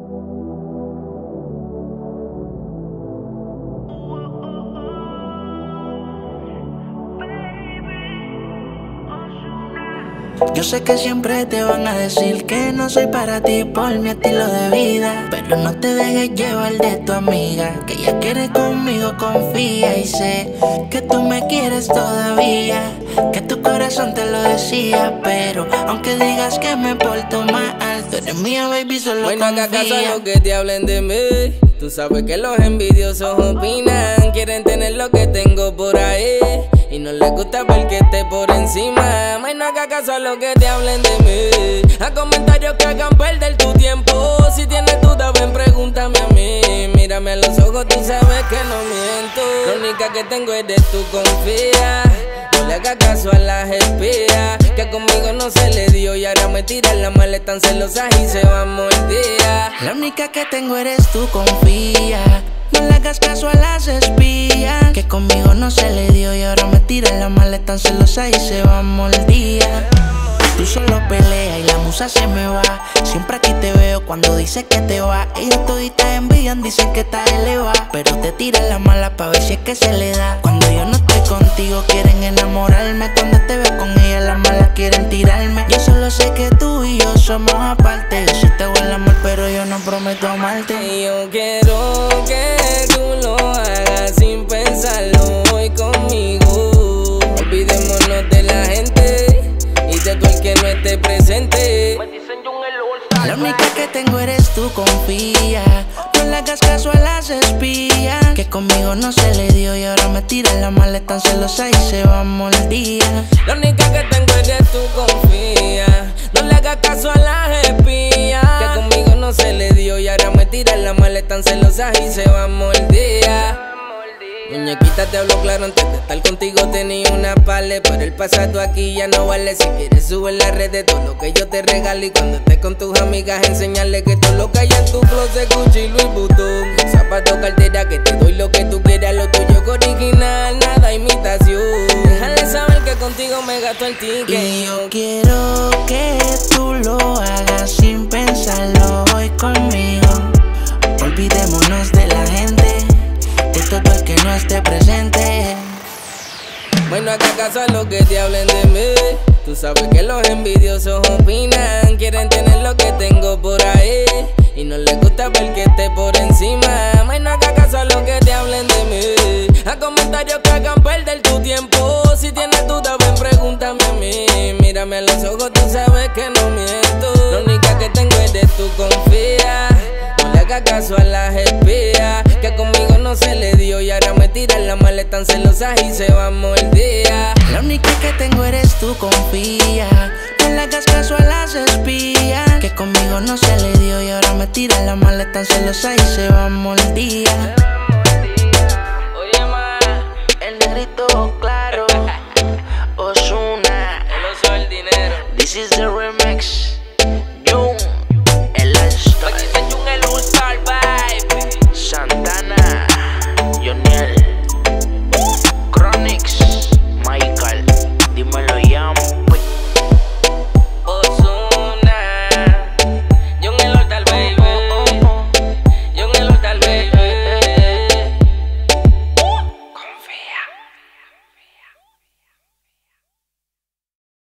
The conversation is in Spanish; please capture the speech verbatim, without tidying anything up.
Yo sé que siempre te van a decir que no soy para ti por mi estilo de vida, pero no te dejes llevar de tu amiga, que ella quiere conmigo, confía. Y sé que tú me quieres todavía, que tu corazón te lo decía, pero aunque digas que me porto mal, tú eres mía, baby, solo bueno, confía. acá caso lo que te hablen de mí. Tú sabes que los envidiosos opinan, quieren tener lo que tengo por ahí y no les gusta ver que esté por encima. May no haga caso a lo que te hablen de mí, a comentarios que hagan perder tu tiempo. Si tienes duda ven pregúntame a mí, mírame a los ojos, tú sabes que no miento. La única que tengo eres tú, confía. No le haga caso a las espías, que conmigo no se le dio y ahora me tiran la mala, están celosas y se van mordidas. La única que tengo eres tú, confía. No le hagas caso a las espías, que conmigo no se le dio y ahora me tiran la mala, están celosas y se van mordidas. Tú solo peleas y la musa se me va. Siempre aquí te veo cuando dices que te va. Ellos toditas envidian, dicen que estás elevada, pero te tiran la mala pa' ver si es que se le da. Cuando yo no estoy contigo quieren enamorarme, cuando te veo con ella las malas quieren tirarme. Yo solo sé que tú y yo somos aparte. Yo sí te hago el amor pero yo no prometo amarte. Y yo quiero que tú lo hagas sin pensarlo hoy conmigo. Olvidémonos de la gente y de todo el que no esté presente. La única que tengo eres tú, confía. No le hagas caso a las espías, que conmigo no se le dio y ahora me tiran la mala, están celosas y se van mordidas. La única que tengo eres tú, confía. No le hagas caso a las espías, que conmigo no se le dio y ahora me tiran la mala, están celosas y se van mordidas. Muñequita, te hablo claro, antes de estar contigo tenía una pale, pero el pasado aquí ya no vale. Si quieres sube en las redes todo lo que yo te regalo, y cuando estés con tus amigas enseñarle que todo lo que hay en tu closet Gucci y Louis Vuitton. Zapato, cartera, que te doy lo que tú quieras, lo tuyo es original, nada imitación. Déjale saber que contigo me gasto el ticket. Y yo quiero que tú lo hagas sin pensarlo hoy conmigo. Olvidémonos de la gente, de todo el que no esté presente. Bueno, acá caso a lo que te hablen de mí. Tú sabes que los envidiosos opinan, quieren tener lo que tengo por ahí y no les gusta ver que esté por encima. Bueno, acá caso a lo que te hablen de mí, a comentarios que hagan perder tu tiempo. Si tienes duda ven pregúntame a mí, mírame a los ojos, tú sabes que no miento. La única que tengo eres tú, confía. No le hagas caso a las espías, que conmigo no se le dio y ahora me tiran la mala, están celosas y se van mordidas. La única que tengo eres tú, confía. No le hagas caso a las espías, que conmigo no se le dio y ahora me tiran la mala, están celosas y se van mordidas. Oye, ma, El negrito claro, Ozuna, el oso del dinero. this is the remix.